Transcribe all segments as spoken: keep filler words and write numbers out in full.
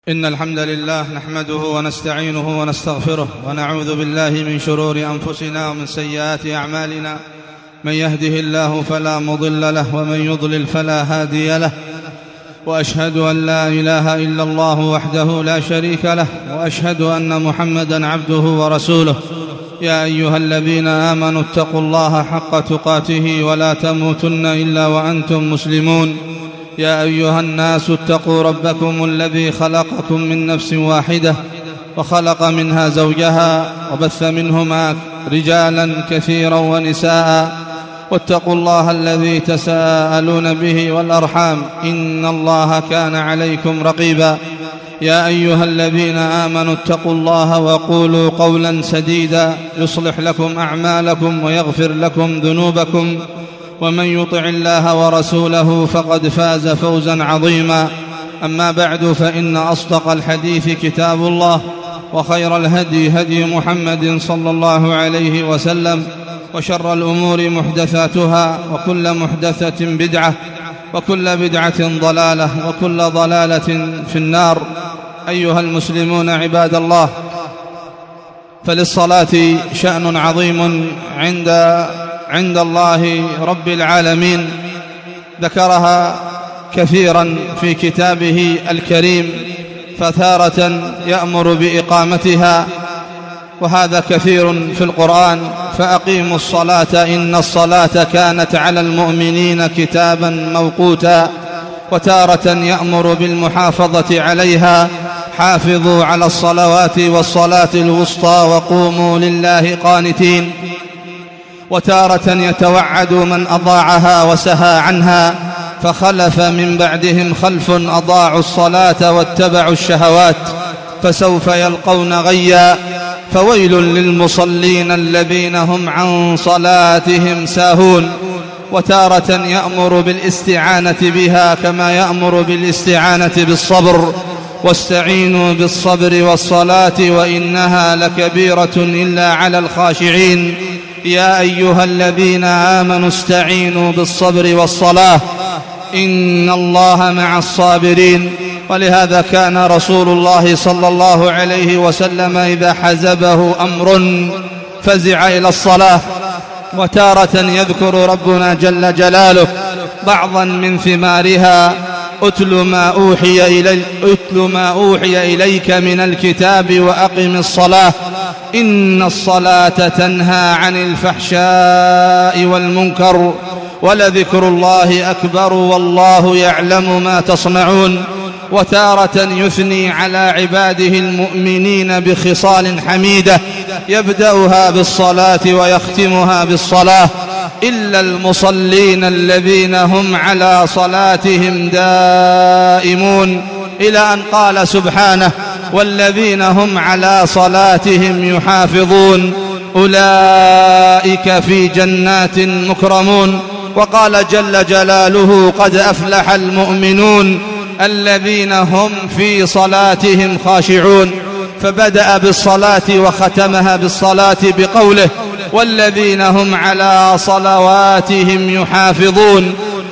إن الحمد لله نحمده ونستعينه ونستغفره ونعوذ بالله من شرور أنفسنا ومن سيئات أعمالنا. من يهده الله فلا مضل له ومن يضلل فلا هادي له، وأشهد أن لا إله إلا الله وحده لا شريك له، وأشهد أن محمدا عبده ورسوله. يا أيها الذين آمنوا اتقوا الله حق تقاته ولا تموتن إلا وأنتم مسلمون. يا أيها الناس اتقوا ربكم الذي خلقكم من نفس واحدة وخلق منها زوجها وبث منهما رجالا كثيرا ونساء، واتقوا الله الذي تساءلون به والأرحام إن الله كان عليكم رقيبا. يا أيها الذين آمنوا اتقوا الله وقولوا قولا سديدا يصلح لكم أعمالكم ويغفر لكم ذنوبكم، ومن يطع الله ورسوله فقد فاز فوزا عظيما. أما بعد، فإن أصدق الحديث كتاب الله، وخير الهدي هدي محمد صلى الله عليه وسلم، وشر الأمور محدثاتها، وكل محدثة بدعة، وكل بدعة ضلالة، وكل ضلالة في النار. أيها المسلمون عباد الله، فللصلاة شأن عظيم عند عند الله رب العالمين، ذكرها كثيرا في كتابه الكريم، فتارة يأمر بإقامتها، وهذا كثير في القرآن: فأقيموا الصلاة إن الصلاة كانت على المؤمنين كتابا موقوتا. وتارة يأمر بالمحافظة عليها: حافظوا على الصلوات والصلاة الوسطى وقوموا لله قانتين. وتارة يتوعد من أضاعها وسهى عنها: فخلف من بعدهم خلف أضاعوا الصلاة واتبعوا الشهوات فسوف يلقون غيا. فويل للمصلين الذين هم عن صلاتهم ساهون. وتارة يأمر بالاستعانة بها كما يأمر بالاستعانة بالصبر: واستعينوا بالصبر والصلاة وإنها لكبيرة إلا على الخاشعين. يا أيها الذين آمنوا استعينوا بالصبر والصلاة إن الله مع الصابرين. ولهذا كان رسول الله صلى الله عليه وسلم إذا حزبه أمر فزع إلى الصلاة. وتارة يذكر ربنا جل جلاله بعضا من ثمارها: أتل ما أوحي إلي أتل ما أوحي إليك من الكتاب وأقم الصلاة إن الصلاة تنهى عن الفحشاء والمنكر ولذكر الله أكبر والله يعلم ما تصنعون. وتارة يثني على عباده المؤمنين بخصال حميدة يبدأها بالصلاة ويختمها بالصلاة: إلا المصلين الذين هم على صلاتهم دائمون، إلى أن قال سبحانه: والذين هم على صلاتهم يحافظون أولئك في جنات مكرمون. وقال جل جلاله: قد أفلح المؤمنون الذين هم في صلاتهم خاشعون. فبدأ بالصلاة وختمها بالصلاة بقوله: والذين هم على صلواتهم يحافظون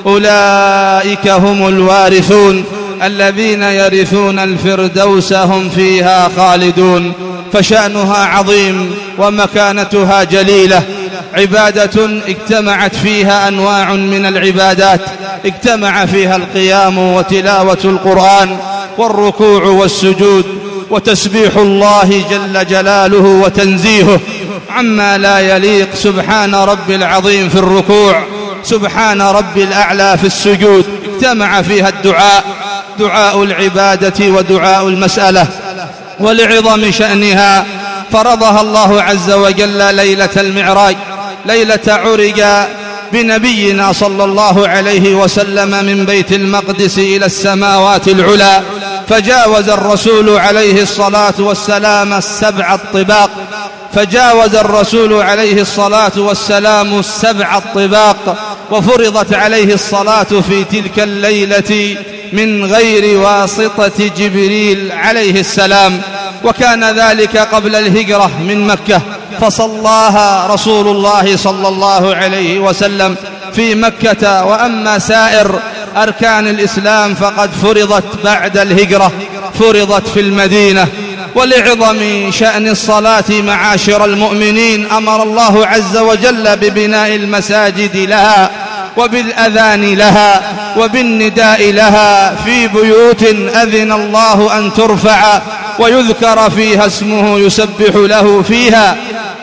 أولئك هم الوارثون الذين يرثون الفردوس هم فيها خالدون. فشأنها عظيم ومكانتها جليلة، عبادة اجتمعت فيها أنواع من العبادات، اجتمع فيها القيام وتلاوة القرآن والركوع والسجود وتسبيح الله جل جلاله وتنزيهه عما لا يليق. سبحان رب العظيم في الركوع، سبحان رب الأعلى في السجود. اجتمع فيها الدعاء، دعاء العبادة ودعاء المسألة. ولعظم شأنها فرضها الله عز وجل ليلة المعراج، ليلة عرج بنبينا صلى الله عليه وسلم من بيت المقدس إلى السماوات العلى، فجاوز الرسول عليه الصلاة والسلام السبع الطباق فجاوز الرسول عليه الصلاة والسلام السبع الطباق وفرضت عليه الصلاة في تلك الليلة من غير واسطة جبريل عليه السلام. وكان ذلك قبل الهجرة من مكة، فصلاها رسول الله صلى الله عليه وسلم في مكة. وأما سائر أركان الإسلام فقد فرضت بعد الهجرة، فرضت في المدينة. ولعظم شأن الصلاة معاشر المؤمنين أمر الله عز وجل ببناء المساجد لها وبالأذان لها وبالنداء لها في بيوت أذن الله أن ترفع ويذكر فيها اسمه يسبح له فيها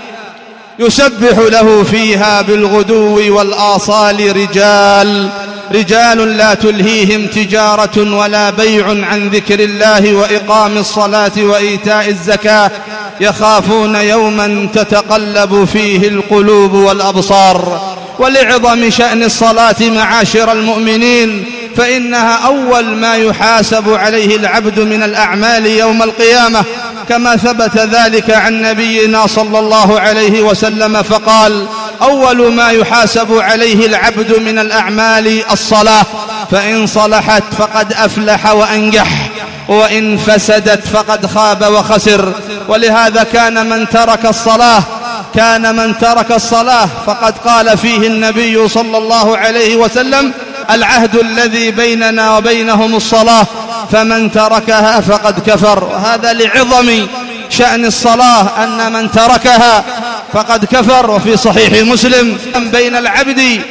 يسبح له فيها بالغدو والآصال رجال رجال لا تلهيهم تجارة ولا بيع عن ذكر الله وإقام الصلاة وإيتاء الزكاة يخافون يوما تتقلب فيه القلوب والأبصار. ولعظم شأن الصلاة معاشر المؤمنين فإنها أول ما يحاسب عليه العبد من الأعمال يوم القيامة، كما ثبت ذلك عن نبينا صلى الله عليه وسلم فقال: أول ما يحاسب عليه العبد من الأعمال الصلاة، فإن صلحت فقد أفلح وأنجح، وإن فسدت فقد خاب وخسر. ولهذا كان من ترك الصلاة كان من ترك الصلاة فقد قال فيه النبي صلى الله عليه وسلم: العهد الذي بيننا وبينهم الصلاة، فمن تركها فقد كفر. وهذا لعظم شأن الصلاة أن من تركها فقد كفر. وفي صحيح مسلم: بين العبد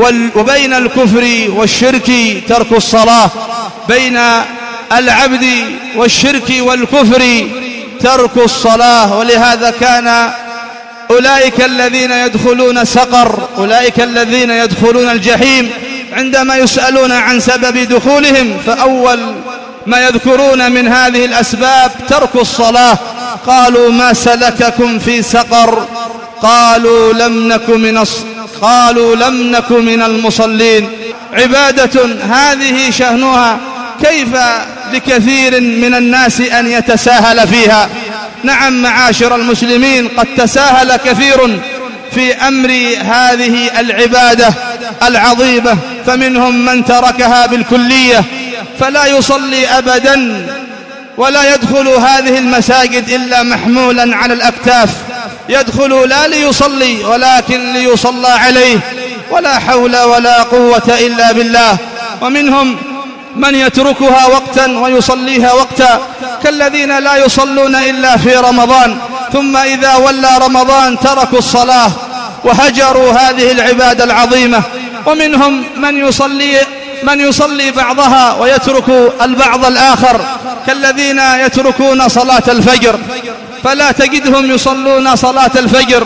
وبين الكفر والشرك ترك الصلاة، بين العبد والشرك والكفر ترك الصلاة. ولهذا كان أولئك الذين يدخلون سقر، أولئك الذين يدخلون الجحيم، عندما يسألون عن سبب دخولهم فأول ما يذكرون من هذه الأسباب ترك الصلاة. قالوا: ما سلككم في سقر؟ قالوا: لم نك من الص... قالوا لم نك من المصلين. عبادة هذه شأنها، كيف لكثير من الناس أن يتساهل فيها؟ نعم معاشر المسلمين، قد تساهل كثير في أمر هذه العبادة العظيمة، فمنهم من تركها بالكلية فلا يصلي أبدا ولا يدخل هذه المساجد إلا محمولا على الأكتاف، يدخل لا ليصلي ولكن ليصلى عليه، ولا حول ولا قوة إلا بالله. ومنهم من يتركها وقتا ويصليها وقتا، كالذين لا يصلون إلا في رمضان، ثم إذا ولى رمضان تركوا الصلاة وهجروا هذه العبادة العظيمة. ومنهم من يصلي من يصلي بعضها ويترك البعض الآخر، كالذين يتركون صلاة الفجر، فلا تجدهم يصلون صلاة الفجر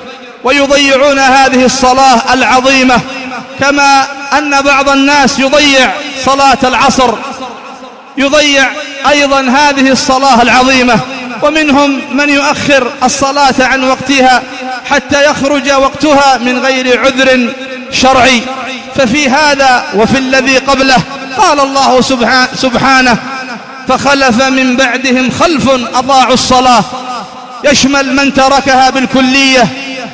ويضيعون هذه الصلاة العظيمة، كما أن بعض الناس يضيع صلاة العصر، يضيع أيضا هذه الصلاة العظيمة. ومنهم من يؤخر الصلاة عن وقتها حتى يخرج وقتها من غير عذر شرعي. ففي هذا وفي الذي قبله قال الله سبحانه: فخلف من بعدهم خلف أضاعوا الصلاة، يشمل من تركها بالكلية،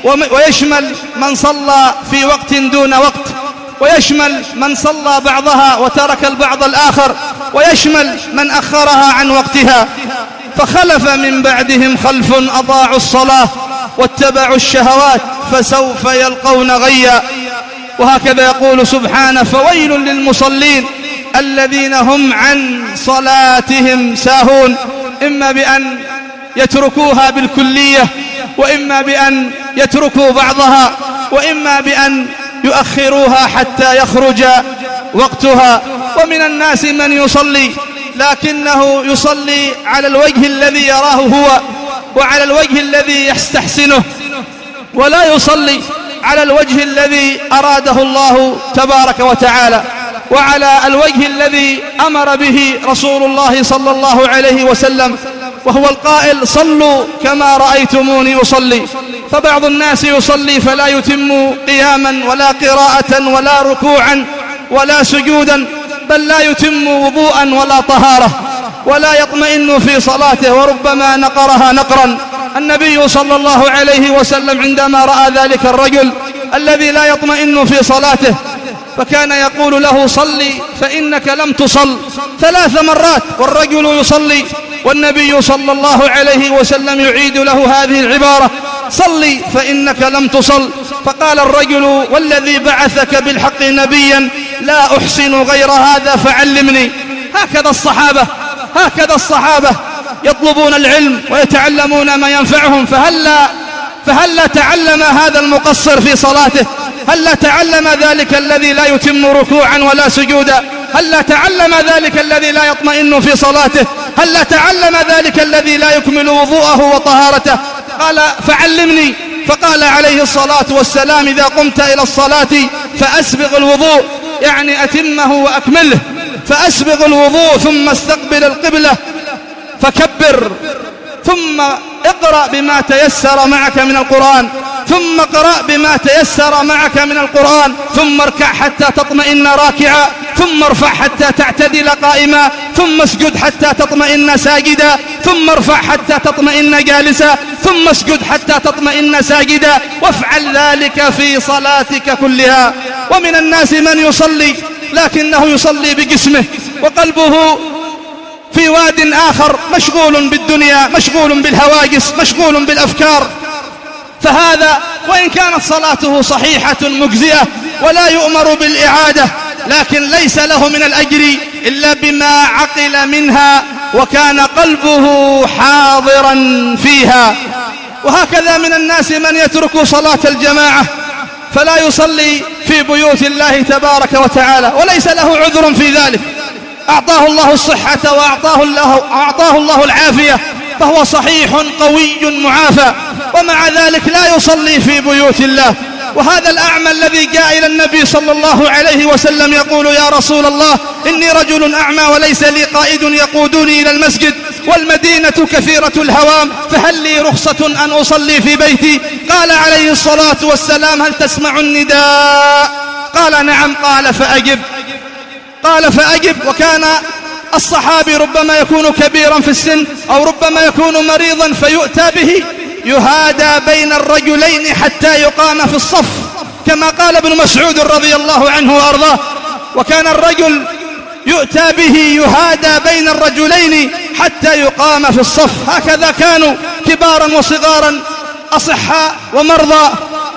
ويشمل من صلى في وقت دون وقت، ويشمل من صلى بعضها وترك البعض الآخر، ويشمل من أخرها عن وقتها. فخلف من بعدهم خلف أضاعوا الصلاة واتبعوا الشهوات فسوف يلقون غيا. وهكذا يقول سبحانه: فويل للمصلين الذين هم عن صلاتهم ساهون، إما بأن يتركوها بالكلية، وإما بأن يتركوا بعضها، وإما بأن يؤخروها حتى يخرج وقتها. ومن الناس من يصلي لكنه يصلي على الوجه الذي يراه هو وعلى الوجه الذي يستحسنه، ولا يصلي على الوجه الذي أراده الله تبارك وتعالى، وعلى الوجه الذي أمر به رسول الله صلى الله عليه وسلم، وهو القائل: صلوا كما رأيتموني أصلي. فبعض الناس يصلي فلا يتم قياما ولا قراءة ولا ركوعا ولا سجودا، بل لا يتم وضوءا ولا طهارة، ولا يطمئن في صلاته، وربما نقرها نقرا. النبي صلى الله عليه وسلم عندما رأى ذلك الرجل الذي لا يطمئن في صلاته فكان يقول له: صلي فإنك لم تصل، ثلاث مرات والرجل يصلي، والنبي صلى الله عليه وسلم يعيد له هذه العبارة: صلي فإنك لم تصل. فقال الرجل: والذي بعثك بالحق نبيا لا أحسن غير هذا فعلمني. هكذا الصحابة هكذا الصحابة يطلبون العلم ويتعلمون ما ينفعهم، فهلا فهلا تعلم هذا المقصر في صلاته؟ هلا تعلم ذلك الذي لا يتم ركوعا ولا سجودا؟ هلا تعلم ذلك الذي لا يطمئن في صلاته؟ هلا تعلم ذلك الذي لا يكمل وضوءه وطهارته؟ قال فعلمني. فقال عليه الصلاة والسلام: إذا قمت إلى الصلاة فأسبغ الوضوء، يعني أتمه وأكمله، فأسبغ الوضوء ثم استقبل القبلة فكبر، ثم اقرأ بما تيسر معك من القرآن، ثم اقرأ بما تيسر معك من القرآن، ثم اركع حتى تطمئن راكعا، ثم ارفع حتى تعتدل قائما، ثم اسجد حتى تطمئن ساجدا، ثم ارفع حتى تطمئن جالسا، ثم اسجد حتى تطمئن ساجدا، وافعل ذلك في صلاتك كلها. ومن الناس من يصلي لكنه يصلي بجسمه وقلبه في واد آخر، مشغول بالدنيا، مشغول بالهواجس، مشغول بالأفكار، فهذا وإن كانت صلاته صحيحة مجزئة ولا يؤمر بالإعادة، لكن ليس له من الأجر إلا بما عقل منها وكان قلبه حاضرا فيها. وهكذا من الناس من يترك صلاة الجماعة فلا يصلي في بيوت الله تبارك وتعالى، وليس له عذر في ذلك، أعطاه الله الصحة وأعطاه الله, أعطاه الله العافية، فهو صحيح قوي معافى، ومع ذلك لا يصلي في بيوت الله. وهذا الأعمى الذي جاء إلى النبي صلى الله عليه وسلم يقول: يا رسول الله، إني رجل أعمى وليس لي قائد يقودني إلى المسجد، والمدينة كثيرة الهوام، فهل لي رخصة أن أصلي في بيتي؟ قال عليه الصلاة والسلام: هل تسمع النداء؟ قال: نعم. قال: فأجب. قال: فأجب. وكان الصحابي ربما يكون كبيرا في السن أو ربما يكون مريضا فيؤتى به يهادى بين الرجلين حتى يقام في الصف، كما قال ابن مسعود رضي الله عنه وأرضاه: وكان الرجل يؤتى به يهادى بين الرجلين حتى يقام في الصف. هكذا كانوا كبارا وصغارا، أصحاء ومرضى،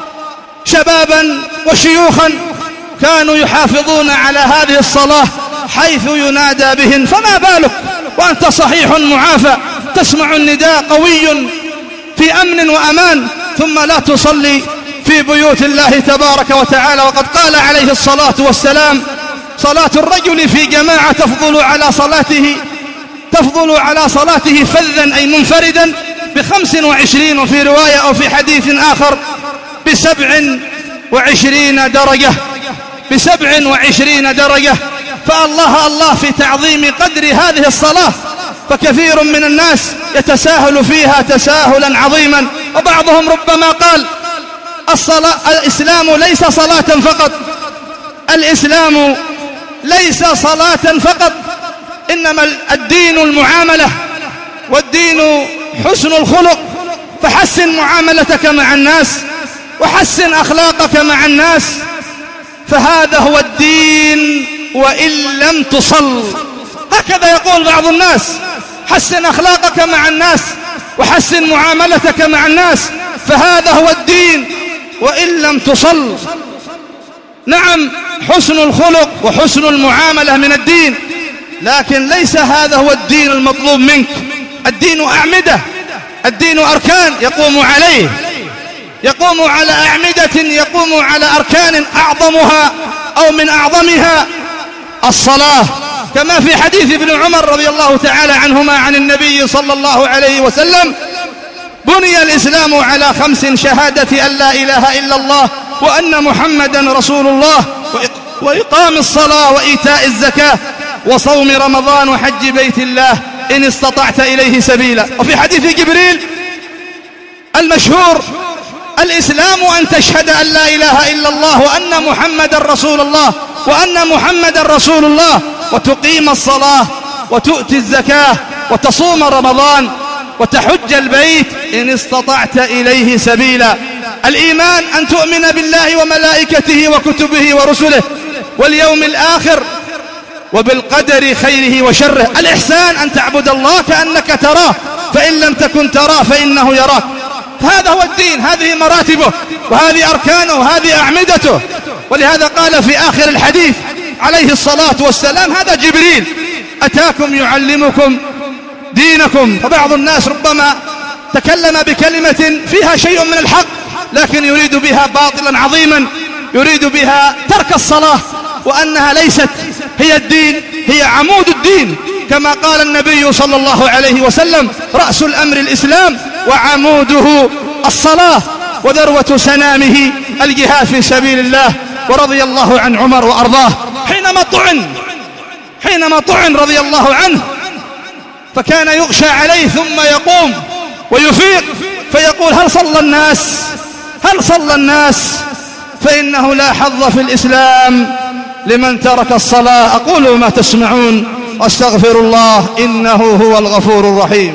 شبابا وشيوخا، كانوا يحافظون على هذه الصلاة حيث ينادى بهن. فما بالك وأنت صحيح معافى تسمع النداء قوي في أمن وأمان ثم لا تصلي في بيوت الله تبارك وتعالى؟ وقد قال عليه الصلاة والسلام: صلاة الرجل في جماعة تفضل على صلاته تفضل على صلاته فذا أي منفردا بخمس وعشرين، وفي رواية أو في حديث آخر بسبع وعشرين درجة بسبع وعشرين درجة. فالله الله في تعظيم قدر هذه الصلاة، فكثير من الناس يتساهل فيها تساهلا عظيما. وبعضهم ربما قال: الصلاة الإسلام ليس صلاة فقط، الإسلام ليس صلاة فقط، إنما الدين المعاملة، والدين حسن الخلق، فحسن معاملتك مع الناس وحسن أخلاقك مع الناس، فهذا هو الدين وإن لم تصل. هكذا يقول بعض الناس: حسن أخلاقك مع الناس وحسن معاملتك مع الناس، فهذا هو الدين وإن لم تصل. نعم، حسن الخلق وحسن المعاملة من الدين، لكن ليس هذا هو الدين المطلوب منك. الدين أعمدة، الدين أركان يقوم عليه، يقوم على أعمدة، يقوم على أركان أعظمها أو من أعظمها الصلاة، كما في حديث ابن عمر رضي الله تعالى عنهما عن النبي صلى الله عليه وسلم: بني الإسلام على خمس: شهادة أن لا إله إلا الله وأن محمدا رسول الله، وإقام الصلاة وإيتاء الزكاة وصوم رمضان وحج بيت الله إن استطعت إليه سبيلا. وفي حديث جبريل المشهور: الإسلام أن تشهد أن لا إله إلا الله وأن محمدا رسول الله وأن محمدا رسول الله وتقيم الصلاة وتؤتي الزكاة وتصوم رمضان وتحج البيت إن استطعت إليه سبيلا. الإيمان أن تؤمن بالله وملائكته وكتبه ورسله واليوم الآخر وبالقدر خيره وشره. الإحسان أن تعبد الله كأنك تراه، فإن لم تكن تراه فإنه يراك. هذا هو الدين، هذه مراتبه وهذه أركانه وهذه أعمدته. ولهذا قال في آخر الحديث عليه الصلاة والسلام: هذا جبريل أتاكم يعلمكم دينكم. فبعض الناس ربما تكلم بكلمة فيها شيء من الحق لكن يريد بها باطلا عظيما، يريد بها ترك الصلاة، وأنها ليست هي الدين، هي عمود الدين، كما قال النبي صلى الله عليه وسلم: رأس الأمر الإسلام وعموده الصلاة، وذروة سنامه الجهاد في سبيل الله. ورضي الله عن عمر وأرضاه حينما طعن حينما طعن رضي الله عنه، فكان يغشى عليه ثم يقوم ويفيق فيقول: هل صلى الناس هل صلى الناس فإنه لا حظ في الإسلام لمن ترك الصلاة. أقول ما تسمعون واستغفر الله إنه هو الغفور الرحيم.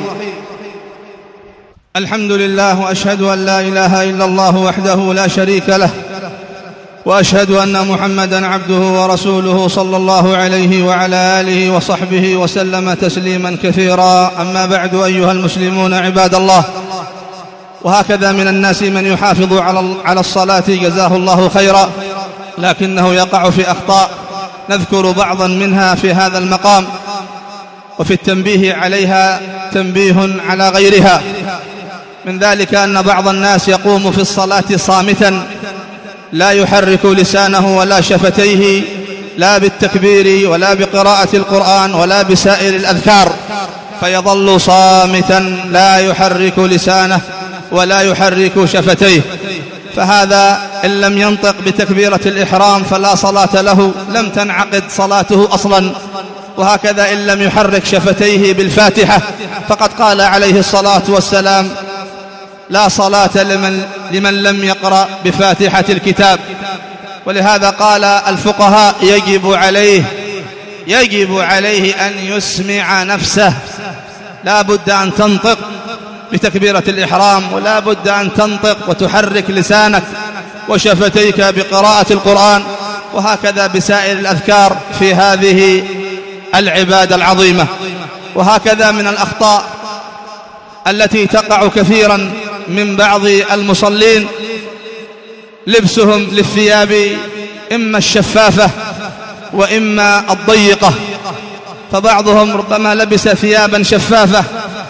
الحمد لله، وأشهد أن لا إله إلا الله وحده لا شريك له، وأشهد أن محمدًا عبده ورسوله صلى الله عليه وعلى آله وصحبه وسلم تسليمًا كثيرا. أما بعد، أيها المسلمون عباد الله، وهكذا من الناس من يحافظ على الصلاة جزاه الله خيرا، لكنه يقع في أخطاء نذكر بعضا منها في هذا المقام، وفي التنبيه عليها تنبيه على غيرها. من ذلك أن بعض الناس يقوم في الصلاة صامتا لا يحرك لسانه ولا شفتيه، لا بالتكبير ولا بقراءة القرآن ولا بسائر الأذكار، فيظل صامتا لا يحرك لسانه ولا يحرك شفتيه، فهذا إن لم ينطق بتكبيرة الإحرام فلا صلاة له، لم تنعقد صلاته أصلا. وهكذا إن لم يحرك شفتيه بالفاتحة، فقد قال عليه الصلاة والسلام: لا صلاة لمن, لمن لم يقرأ بفاتحة الكتاب. ولهذا قال الفقهاء: يجب عليه يجب عليه أن يسمع نفسه، لا بد أن تنطق بتكبيرة الإحرام، ولا بد أن تنطق وتحرك لسانك وشفتيك بقراءة القرآن، وهكذا بسائر الأذكار في هذه العبادة العظيمة. وهكذا من الأخطاء التي تقع كثيرا من بعض المصلين لبسهم للثياب إما الشفافة وإما الضيقة، فبعضهم ربما لبس ثيابا شفافة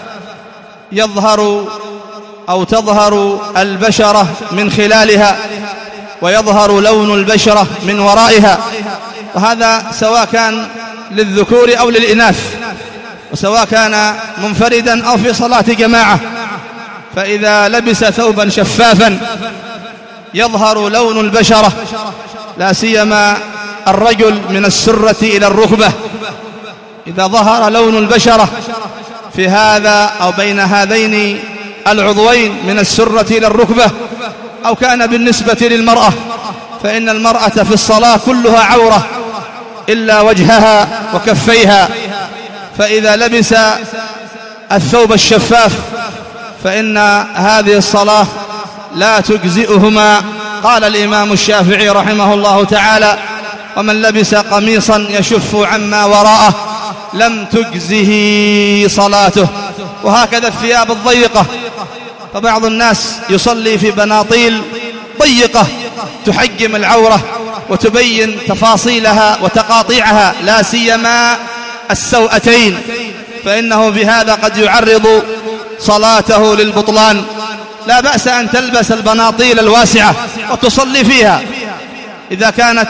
يظهر أو تظهر البشرة من خلالها، ويظهر لون البشرة من ورائها، وهذا سواء كان للذكور أو للإناث، وسواء كان منفردا أو في صلاة جماعة. فإذا لبس ثوبا شفافا يظهر لون البشرة، لا سيما الرجل من السرة إلى الركبة، إذا ظهر لون البشرة في هذا أو بين هذين العضوين من السرة إلى الركبة، أو كان بالنسبة للمرأة، فإن المرأة في الصلاة كلها عورة إلا وجهها وكفيها، فإذا لبس الثوب الشفاف فإن هذه الصلاة لا تجزئهما. قال الإمام الشافعي رحمه الله تعالى: ومن لبس قميصا يشف عما وراءه لم تجزه صلاته. وهكذا الثياب الضيقة، فبعض الناس يصلي في بناطيل ضيقة تحجم العورة وتبين تفاصيلها وتقاطيعها، لا سيما السوأتين، فإنه بهذا قد يعرض صلاته للبطلان. لا بأس أن تلبس البناطيل الواسعة وتصلي فيها إذا كانت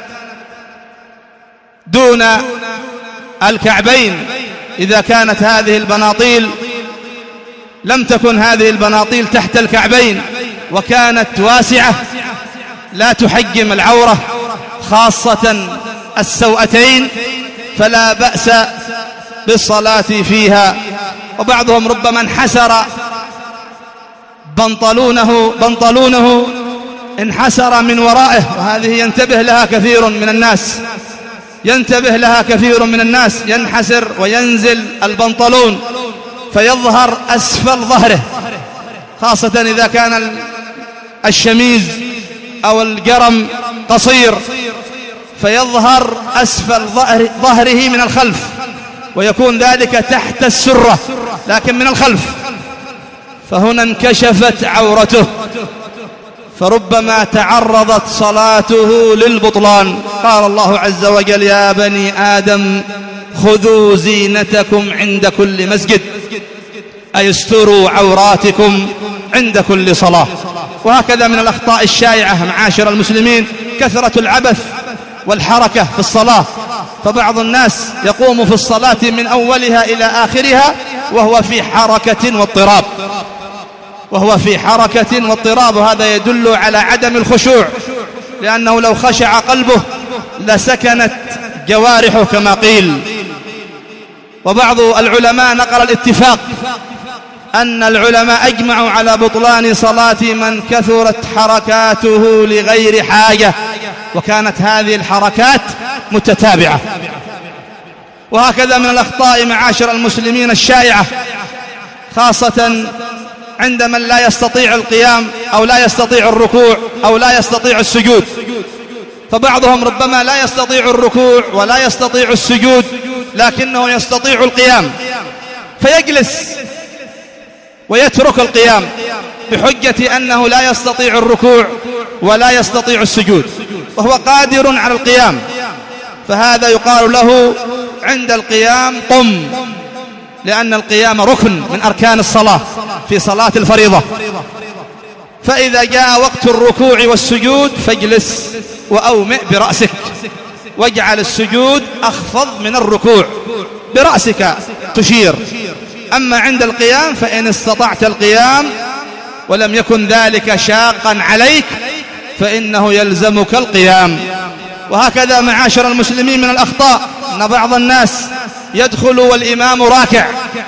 دون الكعبين. إذا كانت هذه البناطيل لم تكن هذه البناطيل تحت الكعبين وكانت واسعة لا تحجم العورة خاصة السوأتين، فلا بأس بالصلاة فيها. وبعضهم ربما انحسر بنطلونه بنطلونه انحسر من ورائه، وهذه ينتبه لها كثير من الناس ينتبه لها كثير من الناس ينحسر وينزل البنطلون فيظهر أسفل ظهره، خاصة إذا كان الشميز أو الجرم قصير، فيظهر أسفل ظهره من الخلف، ويكون ذلك تحت السرة لكن من الخلف، فهنا انكشفت عورته، فربما تعرضت صلاته للبطلان. قال الله عز وجل: يا بني آدم خذوا زينتكم عند كل مسجد، أي استروا عوراتكم عند كل صلاة. وهكذا من الأخطاء الشائعة معاشر المسلمين كثرة العبث والحركة في الصلاة، فبعض الناس يقوم في الصلاة من أولها إلى آخرها وهو في حركة واضطراب وهو في حركة واضطراب وهذا يدل على عدم الخشوع، لأنه لو خشع قلبه لسكنت جوارحه كما قيل. وبعض العلماء نقل الاتفاق أن العلماء أجمعوا على بطلان صلاة من كثرت حركاته لغير حاجة، وكانت هذه الحركات متتابعة. وهكذا من الأخطاء معاشر المسلمين الشائعة، خاصة عند من لا يستطيع القيام أو لا يستطيع الركوع أو لا يستطيع السجود. فبعضهم ربما لا يستطيع الركوع ولا يستطيع السجود لكنه يستطيع القيام، فيجلس ويترك القيام بحجة أنه لا يستطيع الركوع ولا يستطيع السجود وهو قادر على القيام، فهذا يقال له عند القيام قم، لأن القيام ركن من أركان الصلاة في صلاة الفريضة. فإذا جاء وقت الركوع والسجود فاجلس وأومئ برأسك، واجعل السجود أخفض من الركوع، برأسك تشير. أما عند القيام فإن استطعت القيام ولم يكن ذلك شاقا عليك فإنه يلزمك القيام. وهكذا معاشر المسلمين من الأخطاء أن بعض الناس يدخل والإمام راكع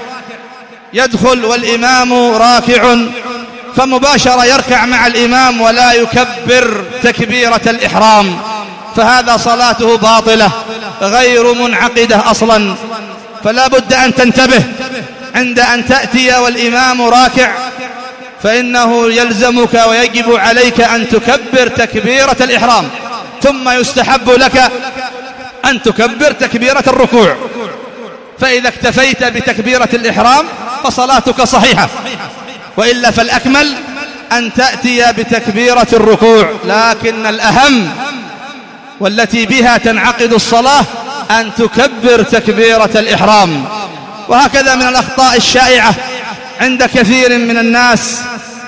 يدخل والإمام راكع فمباشرة يركع مع الإمام ولا يكبر تكبيرة الإحرام، فهذا صلاته باطلة غير منعقدة أصلا. فلا بد أن تنتبه عند أن تأتي والإمام راكع، فإنه يلزمك ويجب عليك أن تكبر تكبيرة الإحرام، ثم يستحب لك أن تكبر تكبيرة الركوع. فإذا اكتفيت بتكبيرة الإحرام فصلاتك صحيحة، وإلا فالأكمل أن تأتي بتكبيرة الركوع. لكن الأهم والتي بها تنعقد الصلاة أن تكبر تكبيرة الإحرام. وهكذا من الأخطاء الشائعة عند كثير من الناس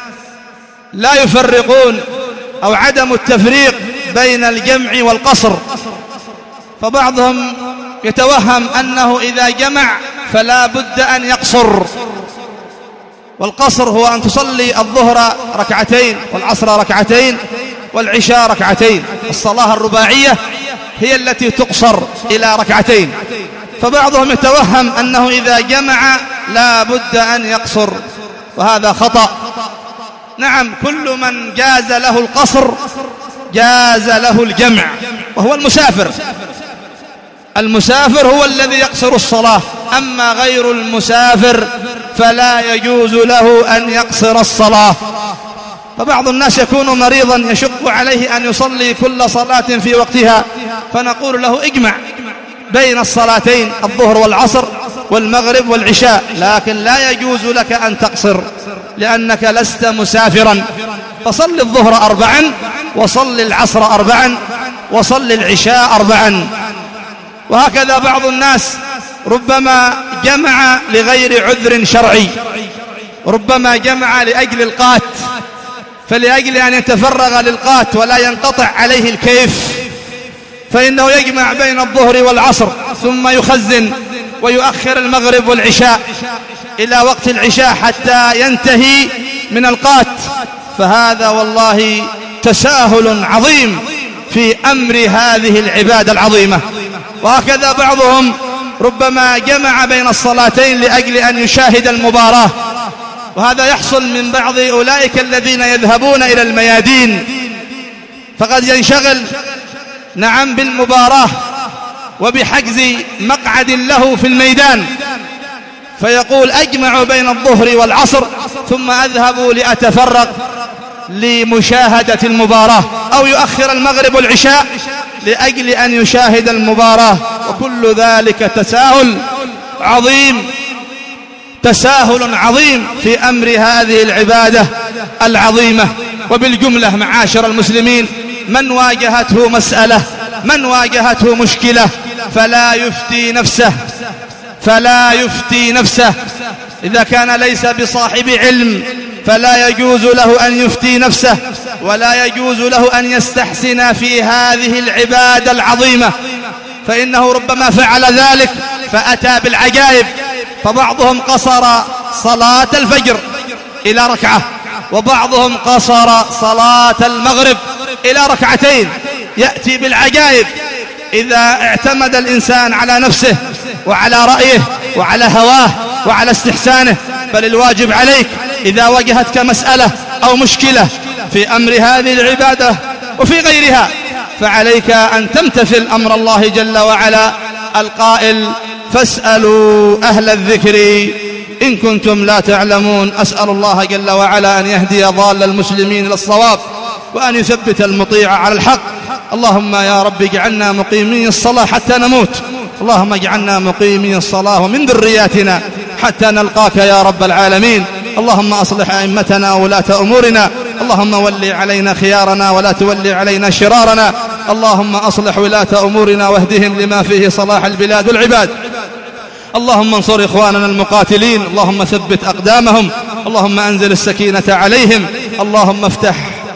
لا يفرقون أو عدم التفريق بين الجمع والقصر، فبعضهم يتوهم أنه إذا جمع فلا بد أن يقصر، والقصر هو أن تصلي الظهر ركعتين والعصر ركعتين والعشاء ركعتين. الصلاة الرباعية هي التي تقصر إلى ركعتين، فبعضهم يتوهم أنه إذا جمع لا بد أن يقصر، وهذا خطأ. نعم، كل من جاز له القصر جاز له الجمع، وهو المسافر. المسافر هو الذي يقصر الصلاة، أما غير المسافر فلا يجوز له أن يقصر الصلاة. فبعض الناس يكون مريضا يشق عليه أن يصلي كل صلاة في وقتها، فنقول له اجمع بين الصلاتين الظهر والعصر والمغرب والعشاء، لكن لا يجوز لك أن تقصر لأنك لست مسافرا. فصل الظهر أربعا، وصل العصر أربعا، وصل العشاء أربعا. وهكذا بعض الناس ربما جمع لغير عذر شرعي، ربما جمع لأجل القات، فلأجل أن يتفرغ للقات ولا ينقطع عليه الكيف فإنه يجمع بين الظهر والعصر ثم يخزن ويؤخر المغرب والعشاء إلى وقت العشاء حتى ينتهي من القات، فهذا والله تساهل عظيم في أمر هذه العبادة العظيمة. وهكذا بعضهم ربما جمع بين الصلاتين لأجل أن يشاهد المباراة، وهذا يحصل من بعض أولئك الذين يذهبون إلى الميادين، فقد ينشغل نعم بالمباراة وبحجز مقعد له في الميدان، فيقول أجمع بين الظهر والعصر ثم أذهب لأتفرغ لمشاهدة المباراة، أو يؤخر المغرب والعشاء لأجل أن يشاهد المباراة، وكل ذلك تساهل عظيم تساهل عظيم في أمر هذه العبادة العظيمة. وبالجملة معاشر المسلمين، من واجهته مسألة من واجهته مشكلة فلا يفتي نفسه فلا يفتي نفسه إذا كان ليس بصاحب علم فلا يجوز له أن يفتي نفسه، ولا يجوز له أن يستحسن في هذه العبادة العظيمة، فإنه ربما فعل ذلك فأتى بالعجائب. فبعضهم قصر صلاة الفجر إلى ركعة، وبعضهم قصر صلاة المغرب إلى ركعتين، يأتي بالعجائب. إذا اعتمد الإنسان على نفسه وعلى رأيه وعلى هواه وعلى استحسانه، بل الواجب عليك إذا واجهتك مسألة أو مشكلة في أمر هذه العبادة وفي غيرها، فعليك أن تمتثل أمر الله جل وعلا القائل: فاسألوا أهل الذكر إن كنتم لا تعلمون. أسأل الله جل وعلا أن يهدي ضال المسلمين إلى الصواب، وأن يثبت المطيع على الحق. اللهم يا رب اجعلنا مقيمي الصلاة حتى نموت، اللهم اجعلنا مقيمي الصلاة ومن ذرياتنا حتى نلقاك يا رب العالمين. اللهم أصلح أئمتنا وولاة أمورنا، اللهم ولي علينا خيارنا ولا تولي علينا شرارنا. اللهم أصلح ولاة أمورنا واهدهم لما فيه صلاح البلاد والعباد. اللهم انصر إخواننا المقاتلين، اللهم ثبت أقدامهم، اللهم أنزل السكينة عليهم، اللهم افتح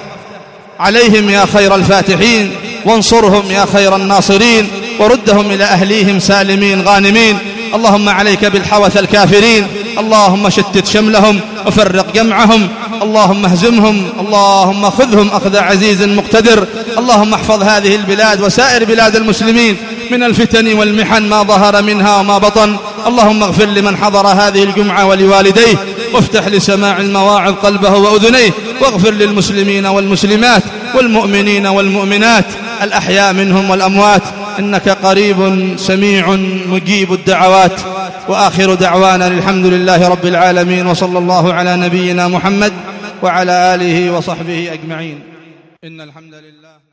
عليهم يا خير الفاتحين، وانصرهم يا خير الناصرين، وردهم إلى أهليهم سالمين غانمين. اللهم عليك بالحوث الكافرين، اللهم شتت شملهم وفرق جمعهم، اللهم اهزمهم، اللهم خذهم أخذ عزيز مقتدر. اللهم احفظ هذه البلاد وسائر بلاد المسلمين من الفتن والمحن ما ظهر منها وما بطن. اللهم اغفر لمن حضر هذه الجمعة ولوالديه، وافتح لسماع المواعظ قلبه وأذنيه، واغفر للمسلمين والمسلمات والمؤمنين والمؤمنات الأحياء منهم والأموات، إنك قريب سميع مجيب الدعوات. وآخر دعوانا الحمد لله رب العالمين، وصلى الله على نبينا محمد وعلى آله وصحبه أجمعين. إن الحمد لله